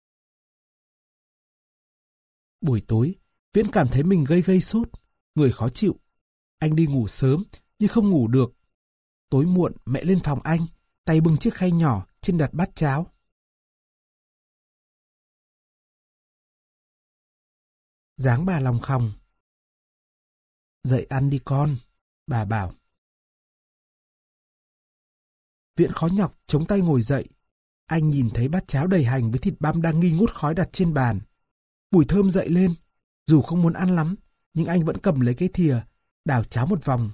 Buổi tối, Viễn cảm thấy mình gây gây sốt, người khó chịu. Anh đi ngủ sớm, nhưng không ngủ được. Tối muộn, mẹ lên phòng anh, tay bưng chiếc khay nhỏ trên đặt bát cháo. Dáng bà lòng khòng. Dậy ăn đi con, bà bảo. Viễn khó nhọc chống tay ngồi dậy. Anh nhìn thấy bát cháo đầy hành với thịt băm đang nghi ngút khói đặt trên bàn. Mùi thơm dậy lên. Dù không muốn ăn lắm, nhưng anh vẫn cầm lấy cái thìa, đảo cháo một vòng.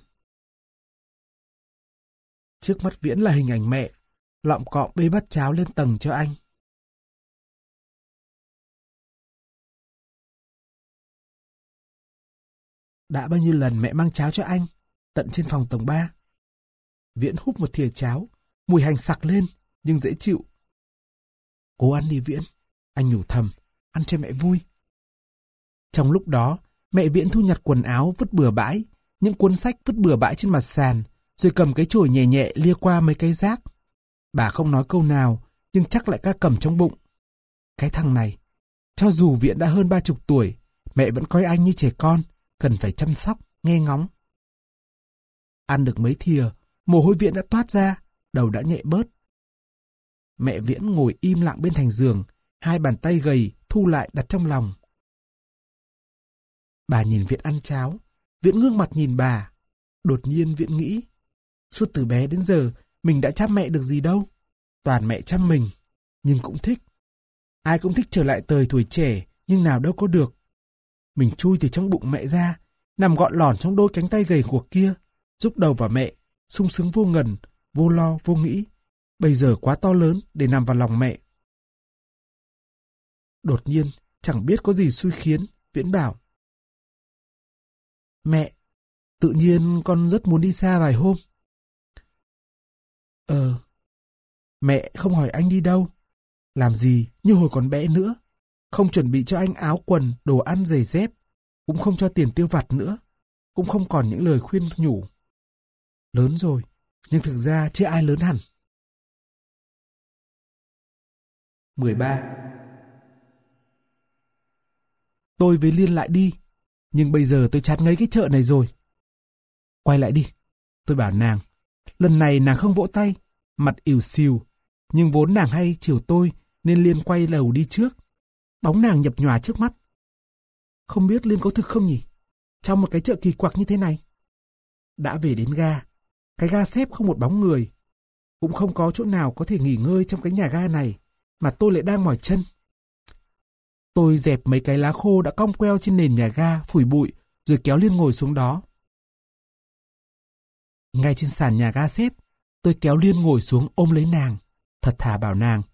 Trước mắt Viễn là hình ảnh mẹ, lọm cọm bê bát cháo lên tầng cho anh. Đã bao nhiêu lần mẹ mang cháo cho anh, tận trên phòng tầng ba. Viễn húp một thìa cháo, mùi hành sặc lên, nhưng dễ chịu. Cố ăn đi Viễn, anh nhủ thầm, ăn cho mẹ vui. Trong lúc đó, mẹ Viễn thu nhặt quần áo vứt bừa bãi, những cuốn sách vứt bừa bãi trên mặt sàn, rồi cầm cái chổi nhẹ nhẹ lia qua mấy cái rác. Bà không nói câu nào, nhưng chắc lại ca cầm trong bụng. Cái thằng này, cho dù Viễn đã hơn ba chục tuổi, mẹ vẫn coi anh như trẻ con, cần phải chăm sóc, nghe ngóng. Ăn được mấy thìa, mồ hôi Viễn đã toát ra, đầu đã nhẹ bớt. Mẹ Viễn ngồi im lặng bên thành giường, hai bàn tay gầy thu lại đặt trong lòng. Bà nhìn Viễn ăn cháo, Viễn ngước mặt nhìn bà. Đột nhiên Viễn nghĩ, suốt từ bé đến giờ mình đã chăm mẹ được gì đâu. Toàn mẹ chăm mình, nhưng cũng thích. Ai cũng thích trở lại thời tuổi trẻ, nhưng nào đâu có được. Mình chui từ trong bụng mẹ ra, nằm gọn lỏn trong đôi cánh tay gầy guộc kia, giúp đầu vào mẹ, sung sướng vô ngần, vô lo, vô nghĩ. Bây giờ quá to lớn để nằm vào lòng mẹ. Đột nhiên, chẳng biết có gì xui khiến, Viễn bảo: Mẹ, tự nhiên con rất muốn đi xa vài hôm. Ờ, mẹ không hỏi anh đi đâu, làm gì như hồi còn bé nữa. Không chuẩn bị cho anh áo quần, đồ ăn, giày dép, cũng không cho tiền tiêu vặt nữa, cũng không còn những lời khuyên nhủ. Lớn rồi, nhưng thực ra chưa ai lớn hẳn. mười ba. Tôi với Liên lại đi, nhưng bây giờ tôi chán ngấy cái chợ này rồi. Quay lại đi, tôi bảo nàng. Lần này nàng không vỗ tay, mặt ỉu xìu, nhưng vốn nàng hay chiều tôi nên Liên quay đầu đi trước. Bóng nàng nhập nhòa trước mắt. Không biết Liên có thực không nhỉ? Trong một cái chợ kỳ quặc như thế này. Đã về đến ga, cái ga xếp không một bóng người. Cũng không có chỗ nào có thể nghỉ ngơi trong cái nhà ga này, mà tôi lại đang mỏi chân. Tôi dẹp mấy cái lá khô đã cong queo trên nền nhà ga, phủi bụi, rồi kéo Liên ngồi xuống đó. Ngay trên sàn nhà ga xếp, tôi kéo Liên ngồi xuống ôm lấy nàng, thật thà bảo nàng.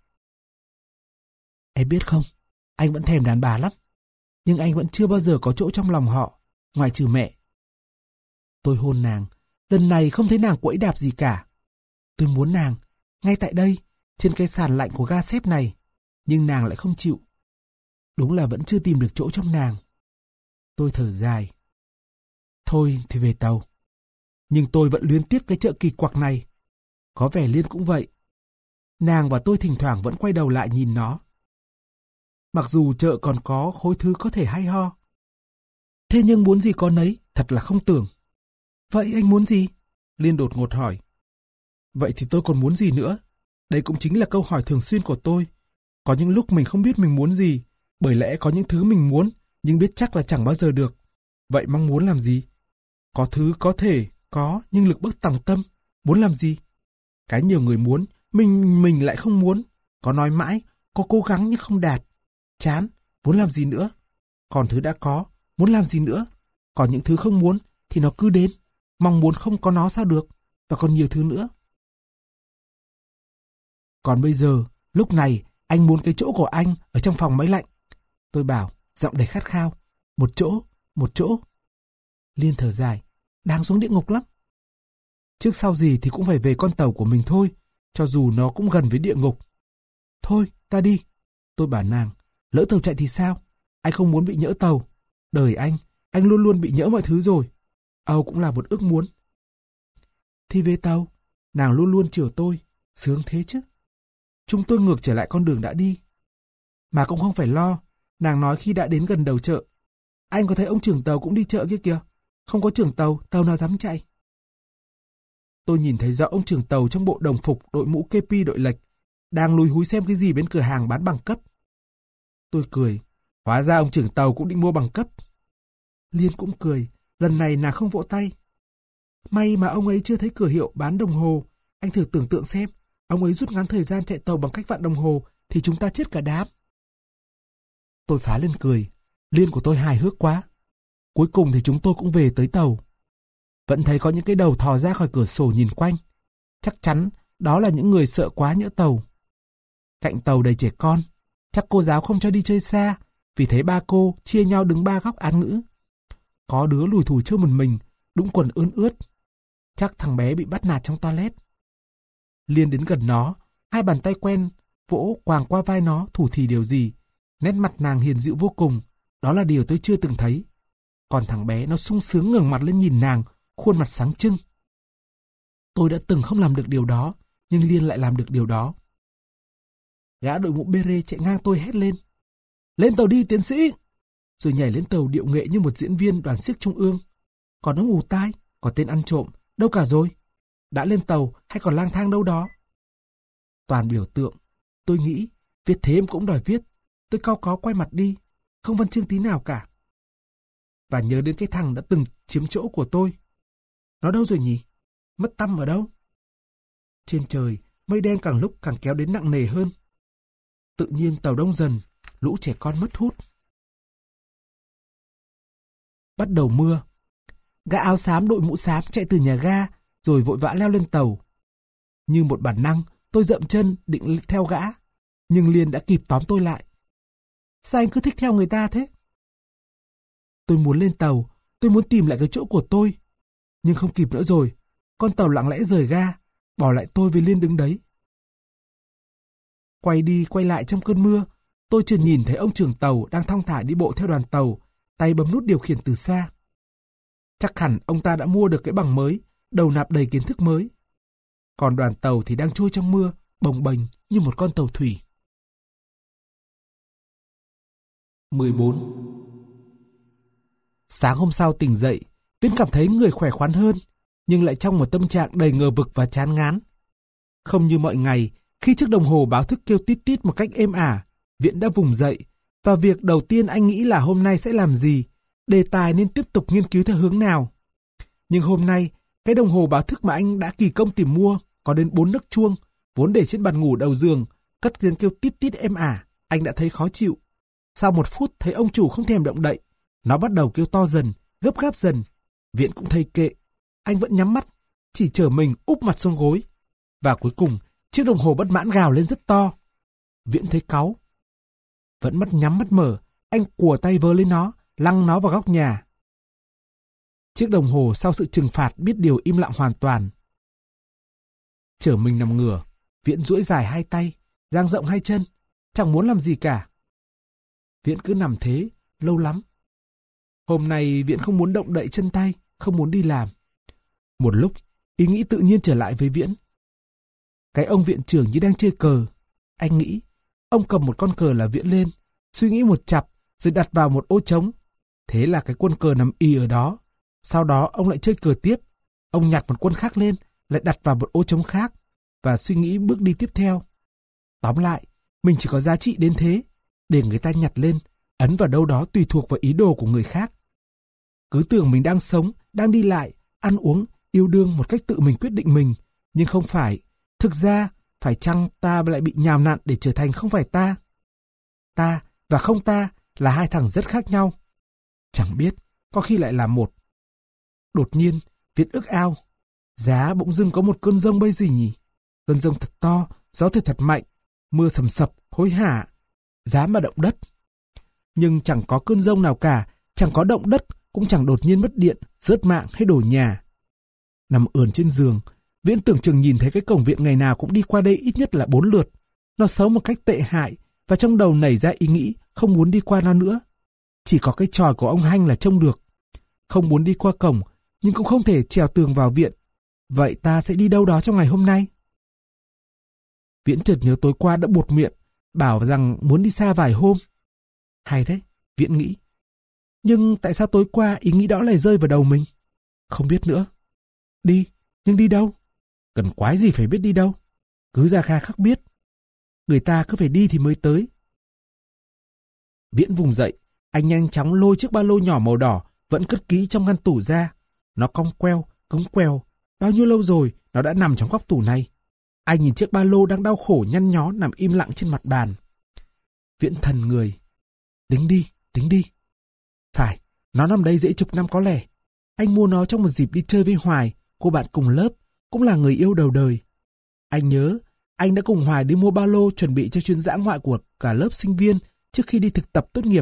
Em biết không, anh vẫn thèm đàn bà lắm, nhưng anh vẫn chưa bao giờ có chỗ trong lòng họ, ngoại trừ mẹ. Tôi hôn nàng, lần này không thấy nàng quẫy đạp gì cả. Tôi muốn nàng, ngay tại đây, trên cái sàn lạnh của ga xếp này, nhưng nàng lại không chịu. Đúng là vẫn chưa tìm được chỗ trong nàng. Tôi thở dài. Thôi thì về tàu. Nhưng tôi vẫn luyến tiếc cái chợ kỳ quặc này. Có vẻ Liên cũng vậy. Nàng và tôi thỉnh thoảng vẫn quay đầu lại nhìn nó. Mặc dù chợ còn có khối thứ có thể hay ho. Thế nhưng muốn gì có nấy, thật là không tưởng. Vậy anh muốn gì? Liên đột ngột hỏi. Vậy thì tôi còn muốn gì nữa? Đây cũng chính là câu hỏi thường xuyên của tôi. Có những lúc mình không biết mình muốn gì, bởi lẽ có những thứ mình muốn, nhưng biết chắc là chẳng bao giờ được. Vậy mong muốn làm gì? Có thứ có thể có, nhưng lực bất tòng tâm. Muốn làm gì? Cái nhiều người muốn, mình mình lại không muốn. Có nói mãi, có cố gắng nhưng không đạt. Chán, muốn làm gì nữa? Còn thứ đã có, muốn làm gì nữa? Còn những thứ không muốn thì nó cứ đến. Mong muốn không có nó sao được? Và còn nhiều thứ nữa. Còn bây giờ, lúc này, anh muốn cái chỗ của anh ở trong phòng máy lạnh. Tôi bảo, giọng đầy khát khao. Một chỗ, một chỗ. Liên thở dài, đang xuống địa ngục lắm. Trước sau gì thì cũng phải về con tàu của mình thôi, cho dù nó cũng gần với địa ngục. Thôi, ta đi. Tôi bảo nàng, lỡ tàu chạy thì sao? Anh không muốn bị nhỡ tàu. Đời anh, anh luôn luôn bị nhỡ mọi thứ rồi. Âu cũng là một ước muốn. Thì về tàu, nàng luôn luôn chiều tôi, sướng thế chứ. Chúng tôi ngược trở lại con đường đã đi. Mà cũng không phải lo, nàng nói khi đã đến gần đầu chợ. Anh có thấy ông trưởng tàu cũng đi chợ kia kìa. Không có trưởng tàu, tàu nào dám chạy. Tôi nhìn thấy rõ ông trưởng tàu trong bộ đồng phục đội mũ kê pi đội lệch, đang lùi húi xem cái gì bên cửa hàng bán bằng cấp. Tôi cười, hóa ra ông trưởng tàu cũng định mua bằng cấp. Liên cũng cười, lần này nàng không vỗ tay. May mà ông ấy chưa thấy cửa hiệu bán đồng hồ. Anh thử tưởng tượng xem, ông ấy rút ngắn thời gian chạy tàu bằng cách vặn đồng hồ thì chúng ta chết cả đám. Tôi phá lên cười, Liên của tôi hài hước quá. Cuối cùng thì chúng tôi cũng về tới tàu. Vẫn thấy có những cái đầu thò ra khỏi cửa sổ nhìn quanh. Chắc chắn đó là những người sợ quá nhỡ tàu. Cạnh tàu đầy trẻ con, chắc cô giáo không cho đi chơi xa, vì thấy ba cô chia nhau đứng ba góc án ngữ. Có đứa lùi thủi chơi một mình, đũng quần ướn ướt. Chắc thằng bé bị bắt nạt trong toilet. Liên đến gần nó, hai bàn tay quen, vỗ quàng qua vai nó thủ thỉ điều gì. Nét mặt nàng hiền dịu vô cùng, đó là điều tôi chưa từng thấy. Còn thằng bé nó sung sướng ngẩng mặt lên nhìn nàng, khuôn mặt sáng trưng. Tôi đã từng không làm được điều đó, nhưng Liên lại làm được điều đó. Gã đội mũ bê rê chạy ngang tôi hét lên. Lên tàu đi tiến sĩ! Rồi nhảy lên tàu điệu nghệ như một diễn viên đoàn xiếc trung ương. Còn ông ù tai, còn tên ăn trộm, đâu cả rồi? Đã lên tàu hay còn lang thang đâu đó? Toàn biểu tượng. Tôi nghĩ, viết thế em cũng đòi viết. Tôi cau có quay mặt đi, không văn chương tí nào cả. Và nhớ đến cái thằng đã từng chiếm chỗ của tôi. Nó đâu rồi nhỉ? Mất tăm ở đâu? Trên trời, mây đen càng lúc càng kéo đến nặng nề hơn. Tự nhiên tàu đông dần, lũ trẻ con mất hút. Bắt đầu mưa. Gã áo xám đội mũ xám chạy từ nhà ga, rồi vội vã leo lên tàu. Như một bản năng, tôi dậm chân định theo gã, nhưng liền đã kịp tóm tôi lại. Sao anh cứ thích theo người ta thế? Tôi muốn lên tàu, tôi muốn tìm lại cái chỗ của tôi. Nhưng không kịp nữa rồi, con tàu lặng lẽ rời ga, bỏ lại tôi với Liên đứng đấy. Quay đi quay lại trong cơn mưa, tôi chợt nhìn thấy ông trưởng tàu đang thong thả đi bộ theo đoàn tàu, tay bấm nút điều khiển từ xa. Chắc hẳn ông ta đã mua được cái bằng mới, đầu nạp đầy kiến thức mới. Còn đoàn tàu thì đang trôi trong mưa, bồng bềnh như một con tàu thủy. mười bốn. Sáng hôm sau tỉnh dậy, Viễn cảm thấy người khỏe khoắn hơn, nhưng lại trong một tâm trạng đầy ngờ vực và chán ngán. Không như mọi ngày, khi chiếc đồng hồ báo thức kêu tít tít một cách êm ả, Viễn đã vùng dậy, và việc đầu tiên anh nghĩ là hôm nay sẽ làm gì, đề tài nên tiếp tục nghiên cứu theo hướng nào. Nhưng hôm nay, cái đồng hồ báo thức mà anh đã kỳ công tìm mua có đến bốn nấc chuông, vốn để trên bàn ngủ đầu giường, cất tiếng kêu tít tít êm ả, anh đã thấy khó chịu. Sau một phút thấy ông chủ không thèm động đậy, nó bắt đầu kêu to dần, gấp gáp dần. Viễn cũng thấy kệ, anh vẫn nhắm mắt, chỉ chở mình úp mặt xuống gối. Và cuối cùng, chiếc đồng hồ bất mãn gào lên rất to. Viễn thấy cáu. Vẫn mắt nhắm mắt mở, anh cùa tay vơ lên nó, lăng nó vào góc nhà. Chiếc đồng hồ sau sự trừng phạt biết điều im lặng hoàn toàn. Chở mình nằm ngửa, Viễn duỗi dài hai tay, dang rộng hai chân, chẳng muốn làm gì cả. Viễn cứ nằm thế, lâu lắm. Hôm nay Viễn không muốn động đậy chân tay, không muốn đi làm. Một lúc, ý nghĩ tự nhiên trở lại với Viễn. Cái ông viện trưởng như đang chơi cờ. Anh nghĩ, ông cầm một con cờ là Viễn lên, suy nghĩ một chặp, rồi đặt vào một ô trống. Thế là cái quân cờ nằm y ở đó. Sau đó ông lại chơi cờ tiếp. Ông nhặt một quân khác lên, lại đặt vào một ô trống khác, và suy nghĩ bước đi tiếp theo. Tóm lại, mình chỉ có giá trị đến thế, để người ta nhặt lên, ấn vào đâu đó tùy thuộc vào ý đồ của người khác. Cứ tưởng mình đang sống, đang đi lại, ăn uống, yêu đương một cách tự mình quyết định mình, nhưng không phải. Thực ra, phải chăng ta lại bị nhào nặn để trở thành không phải ta? Ta và không ta là hai thằng rất khác nhau. Chẳng biết, có khi lại là một. Đột nhiên, Viễn ước ao. Giá bỗng dưng có một cơn giông bây gì nhỉ? Cơn giông thật to, gió thổi thật mạnh, mưa sầm sập, hối hả. Giá mà động đất. Nhưng chẳng có cơn giông nào cả, chẳng có động đất, cũng chẳng đột nhiên mất điện, rớt mạng hay đổ nhà. Nằm ườn trên giường, Viễn tưởng chừng nhìn thấy cái cổng viện ngày nào cũng đi qua đây ít nhất là bốn lượt. Nó xấu một cách tệ hại, và trong đầu nảy ra ý nghĩ không muốn đi qua nó nữa. Chỉ có cái tròi của ông Hanh là trông được. Không muốn đi qua cổng, nhưng cũng không thể trèo tường vào viện. Vậy ta sẽ đi đâu đó trong ngày hôm nay? Viễn chợt nhớ tối qua đã buột miệng, bảo rằng muốn đi xa vài hôm. Hay đấy, Viễn nghĩ. Nhưng tại sao tối qua ý nghĩ đó lại rơi vào đầu mình? Không biết nữa. Đi, nhưng đi đâu? Cần quái gì phải biết đi đâu? Cứ ra ga khắc biết. Người ta cứ phải đi thì mới tới. Viễn vùng dậy, anh nhanh chóng lôi chiếc ba lô nhỏ màu đỏ vẫn cất kỹ trong ngăn tủ ra. Nó cong queo, cống queo. Bao nhiêu lâu rồi nó đã nằm trong góc tủ này. Anh nhìn chiếc ba lô đang đau khổ nhăn nhó nằm im lặng trên mặt bàn. Viễn thần người. Tính đi, tính đi. Phải, nó nằm đây dễ chục năm có lẽ. Anh mua nó trong một dịp đi chơi với Hoài, cô bạn cùng lớp, cũng là người yêu đầu đời. Anh nhớ, anh đã cùng Hoài đi mua ba lô chuẩn bị cho chuyến dã ngoại của cả lớp sinh viên trước khi đi thực tập tốt nghiệp.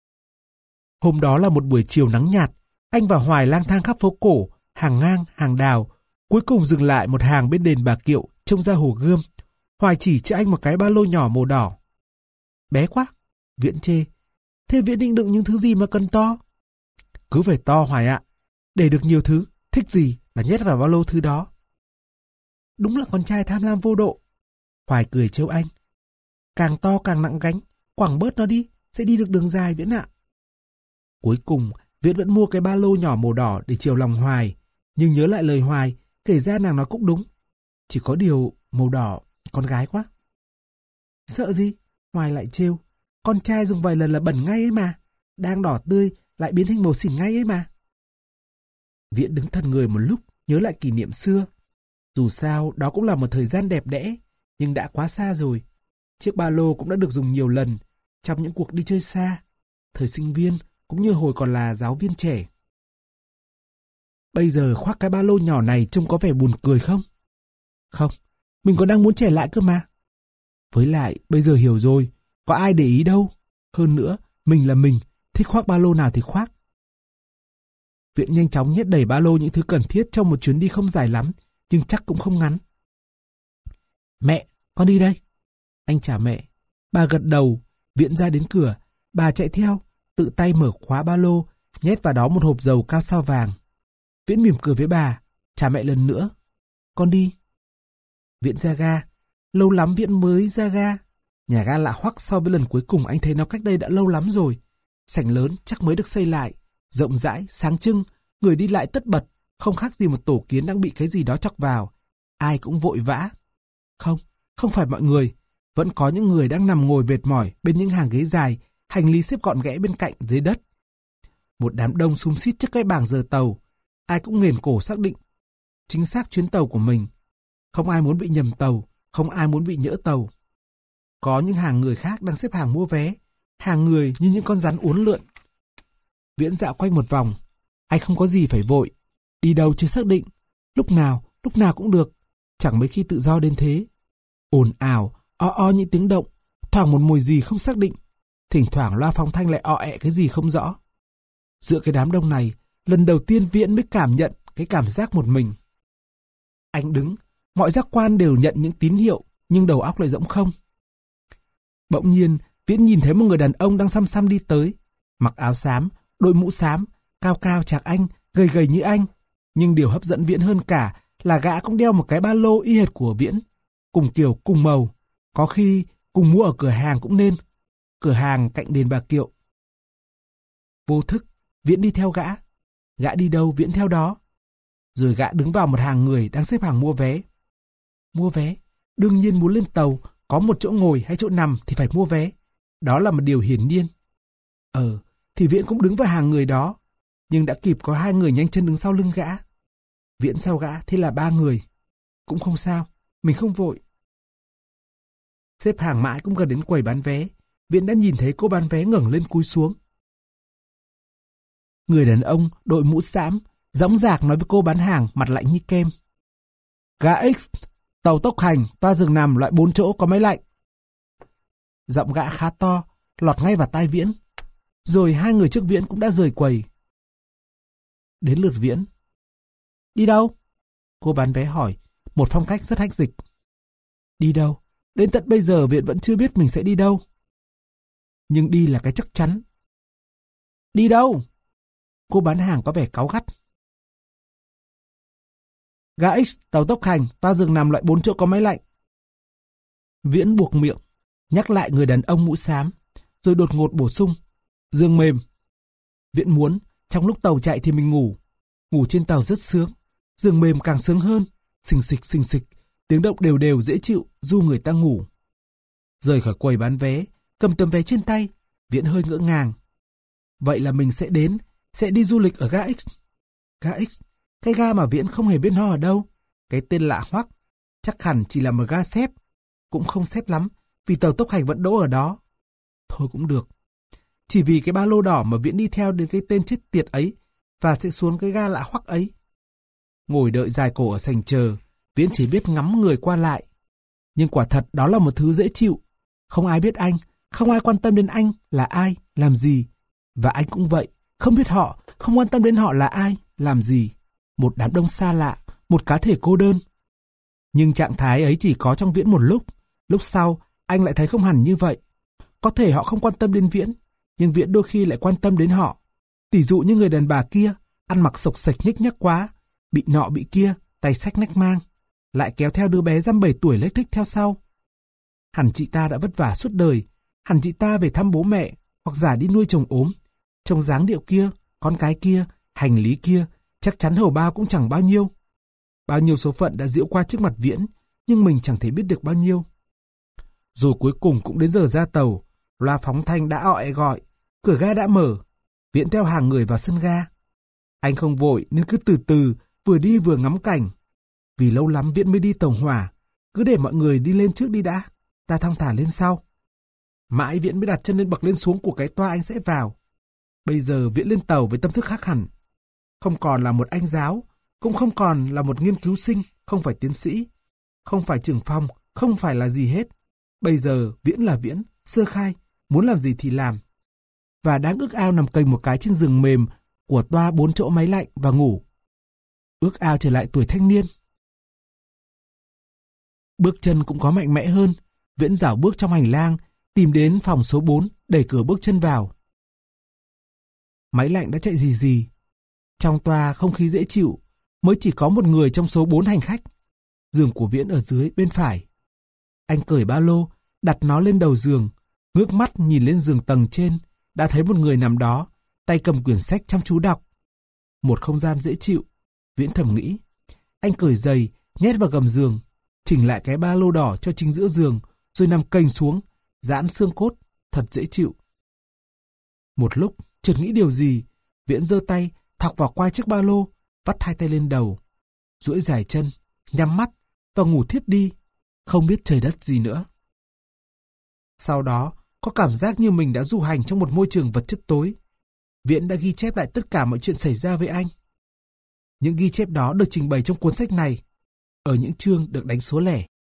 Hôm đó là một buổi chiều nắng nhạt, anh và Hoài lang thang khắp phố cổ, hàng ngang, hàng đào, cuối cùng dừng lại một hàng bên đền Bà Kiệu, trông ra Hồ Gươm. Hoài chỉ cho anh một cái ba lô nhỏ màu đỏ. Bé quá, Viễn chê. Thế Viễn định đựng những thứ gì mà cần to? Cứ phải to Hoài ạ. Để được nhiều thứ, thích gì là nhét vào ba lô thứ đó. Đúng là con trai tham lam vô độ. Hoài cười trêu anh. Càng to càng nặng gánh, quẳng bớt nó đi, sẽ đi được đường dài Viễn ạ. Cuối cùng, Viễn vẫn mua cái ba lô nhỏ màu đỏ để chiều lòng Hoài, nhưng nhớ lại lời Hoài, kể ra nàng nói cũng đúng. Chỉ có điều màu đỏ, con gái quá. Sợ gì? Hoài lại trêu. Con trai dùng vài lần là bẩn ngay ấy mà. Đang đỏ tươi lại biến thành màu xỉn ngay ấy mà. Viễn đứng thần người một lúc, nhớ lại kỷ niệm xưa. Dù sao, đó cũng là một thời gian đẹp đẽ, nhưng đã quá xa rồi. Chiếc ba lô cũng đã được dùng nhiều lần, trong những cuộc đi chơi xa, thời sinh viên, cũng như hồi còn là giáo viên trẻ. Bây giờ khoác cái ba lô nhỏ này trông có vẻ buồn cười không? Không, mình còn đang muốn trẻ lại cơ mà. Với lại, bây giờ hiểu rồi, có ai để ý đâu. Hơn nữa, mình là mình, thích khoác ba lô nào thì khoác. Viễn nhanh chóng nhét đầy ba lô những thứ cần thiết trong một chuyến đi không dài lắm, nhưng chắc cũng không ngắn. Mẹ, con đi đây. Anh chào mẹ. Bà gật đầu. Viễn ra đến cửa. Bà chạy theo, tự tay mở khóa ba lô, nhét vào đó một hộp dầu cao sao vàng. Viễn mỉm cười với bà. Chào mẹ lần nữa. Con đi. Viễn ra ga. Lâu lắm Viễn mới ra ga. Nhà ga lạ hoắc so với lần cuối cùng anh thấy nó cách đây đã lâu lắm rồi. Sảnh lớn chắc mới được xây lại. Rộng rãi, sáng trưng, người đi lại tất bật, không khác gì một tổ kiến đang bị cái gì đó chọc vào. Ai cũng vội vã. Không, không phải mọi người. Vẫn có những người đang nằm ngồi mệt mỏi bên những hàng ghế dài, hành lý xếp gọn ghẽ bên cạnh dưới đất. Một đám đông xúm xít trước cái bảng giờ tàu. Ai cũng nghền cổ xác định chính xác chuyến tàu của mình. Không ai muốn bị nhầm tàu, không ai muốn bị nhỡ tàu. Có những hàng người khác đang xếp hàng mua vé, hàng người như những con rắn uốn lượn. Viễn dạo quanh một vòng. Anh không có gì phải vội. Đi đâu chưa xác định. Lúc nào, lúc nào cũng được. Chẳng mấy khi tự do đến thế. Ồn ào, o o những tiếng động. Thoảng một mùi gì không xác định. Thỉnh thoảng loa phóng thanh lại o ẹ cái gì không rõ. Giữa cái đám đông này, lần đầu tiên Viễn mới cảm nhận cái cảm giác một mình. Anh đứng, mọi giác quan đều nhận những tín hiệu, nhưng đầu óc lại rỗng không. Bỗng nhiên, Viễn nhìn thấy một người đàn ông đang xăm xăm đi tới. Mặc áo xám, đội mũ xám, cao cao chạc anh, gầy gầy như anh. Nhưng điều hấp dẫn Viễn hơn cả là gã cũng đeo một cái ba lô y hệt của Viễn. Cùng kiểu, cùng màu. Có khi cùng mua ở cửa hàng cũng nên. Cửa hàng cạnh đền Bà Kiệu. Vô thức, Viễn đi theo gã. Gã đi đâu Viễn theo đó. Rồi gã đứng vào một hàng người đang xếp hàng mua vé. Mua vé? Đương nhiên muốn lên tàu, có một chỗ ngồi hay chỗ nằm thì phải mua vé. Đó là một điều hiển nhiên. Ờ, thì Viễn cũng đứng vào hàng người đó. Nhưng đã kịp có hai người nhanh chân đứng sau lưng gã. Viễn sau gã, thế là ba người. Cũng không sao, mình không vội. Xếp hàng mãi cũng gần đến quầy bán vé. Viễn đã nhìn thấy cô bán vé ngẩng lên cúi xuống. Người đàn ông đội mũ xám, dõng dạc nói với cô bán hàng mặt lạnh như kem. Gã X, tàu tốc hành, toa giường nằm loại bốn chỗ có máy lạnh. Giọng gã khá to, lọt ngay vào tai Viễn. Rồi hai người trước Viễn cũng đã rời quầy. Đến lượt Viễn. Đi đâu? Cô bán vé hỏi, một phong cách rất hách dịch. Đi đâu? Đến tận bây giờ Viễn vẫn chưa biết mình sẽ đi đâu. Nhưng đi là cái chắc chắn. Đi đâu? Cô bán hàng có vẻ cáu gắt. Gã X, tàu tốc hành, toa giường nằm loại bốn chỗ có máy lạnh. Viễn buộc miệng, nhắc lại người đàn ông mũ xám, rồi đột ngột bổ sung. Giường mềm. Viễn muốn, trong lúc tàu chạy thì mình ngủ. Ngủ trên tàu rất sướng. Giường mềm càng sướng hơn. Xình xịch xình xịch, tiếng động đều đều dễ chịu, du người ta ngủ. Rời khỏi quầy bán vé, cầm tấm vé trên tay, Viễn hơi ngỡ ngàng. Vậy là mình sẽ đến, sẽ đi du lịch ở ga X. Ga X, cái ga mà Viễn không hề biết nó ở đâu. Cái tên lạ hoắc, chắc hẳn chỉ là một ga xếp. Cũng không xếp lắm, vì tàu tốc hành vẫn đỗ ở đó. Thôi cũng được. Chỉ vì cái ba lô đỏ mà Viễn đi theo đến cái tên chết tiệt ấy và sẽ xuống cái ga lạ hoắc ấy. Ngồi đợi dài cổ ở sảnh chờ, Viễn chỉ biết ngắm người qua lại. Nhưng quả thật đó là một thứ dễ chịu. Không ai biết anh, không ai quan tâm đến anh là ai, làm gì. Và anh cũng vậy, không biết họ, không quan tâm đến họ là ai, làm gì. Một đám đông xa lạ, một cá thể cô đơn. Nhưng trạng thái ấy chỉ có trong Viễn một lúc. Lúc sau, anh lại thấy không hẳn như vậy. Có thể họ không quan tâm đến Viễn, nhưng Viễn đôi khi lại quan tâm đến họ. Tỷ dụ như người đàn bà kia, ăn mặc xộc xệch nhếch nhác quá, bị nọ bị kia, tay xách nách mang, lại kéo theo đứa bé dăm bảy tuổi lếch thếch theo sau. Hẳn chị ta đã vất vả suốt đời, hẳn chị ta về thăm bố mẹ, hoặc giả đi nuôi chồng ốm. Trông dáng điệu kia, con cái kia, hành lý kia, chắc chắn hầu bao cũng chẳng bao nhiêu. Bao nhiêu số phận đã diễu qua trước mặt Viễn, nhưng mình chẳng thể biết được bao nhiêu. Rồi cuối cùng cũng đến giờ ra tàu, loa phóng thanh đã ọ ẹ gọi, cửa ga đã mở, Viễn theo hàng người vào sân ga. Anh không vội nên cứ từ từ, vừa đi vừa ngắm cảnh. Vì lâu lắm Viễn mới đi tàu hỏa, cứ để mọi người đi lên trước đi đã, ta thong thả lên sau. Mãi Viễn mới đặt chân lên bậc lên xuống của cái toa anh sẽ vào. Bây giờ Viễn lên tàu với tâm thức khác hẳn. Không còn là một anh giáo, cũng không còn là một nghiên cứu sinh, không phải tiến sĩ, không phải trưởng phòng, không phải là gì hết. Bây giờ Viễn là Viễn, sơ khai, muốn làm gì thì làm. Và đáng ước ao nằm cành một cái trên giường mềm của toa bốn chỗ máy lạnh và ngủ. Ước ao trở lại tuổi thanh niên. Bước chân cũng có mạnh mẽ hơn, Viễn rảo bước trong hành lang, tìm đến phòng số bốn, đẩy cửa bước chân vào. Máy lạnh đã chạy rì rì. Trong toa không khí dễ chịu, mới chỉ có một người trong số bốn hành khách. Giường của Viễn ở dưới bên phải. Anh cởi ba lô, đặt nó lên đầu giường, ngước mắt nhìn lên giường tầng trên, đã thấy một người nằm đó, tay cầm quyển sách chăm chú đọc. Một không gian dễ chịu, Viễn thầm nghĩ. Anh cởi giày, nhét vào gầm giường, chỉnh lại cái ba lô đỏ cho chính giữa giường, rồi nằm kênh xuống, giãn xương cốt, thật dễ chịu. Một lúc, chợt nghĩ điều gì, Viễn giơ tay, thọc vào quai chiếc ba lô, vắt hai tay lên đầu, duỗi dài chân, nhắm mắt và ngủ thiếp đi, không biết trời đất gì nữa. Sau đó, có cảm giác như mình đã du hành trong một môi trường vật chất tối. Viễn đã ghi chép lại tất cả mọi chuyện xảy ra với anh. Những ghi chép đó được trình bày trong cuốn sách này, ở những chương được đánh số lẻ.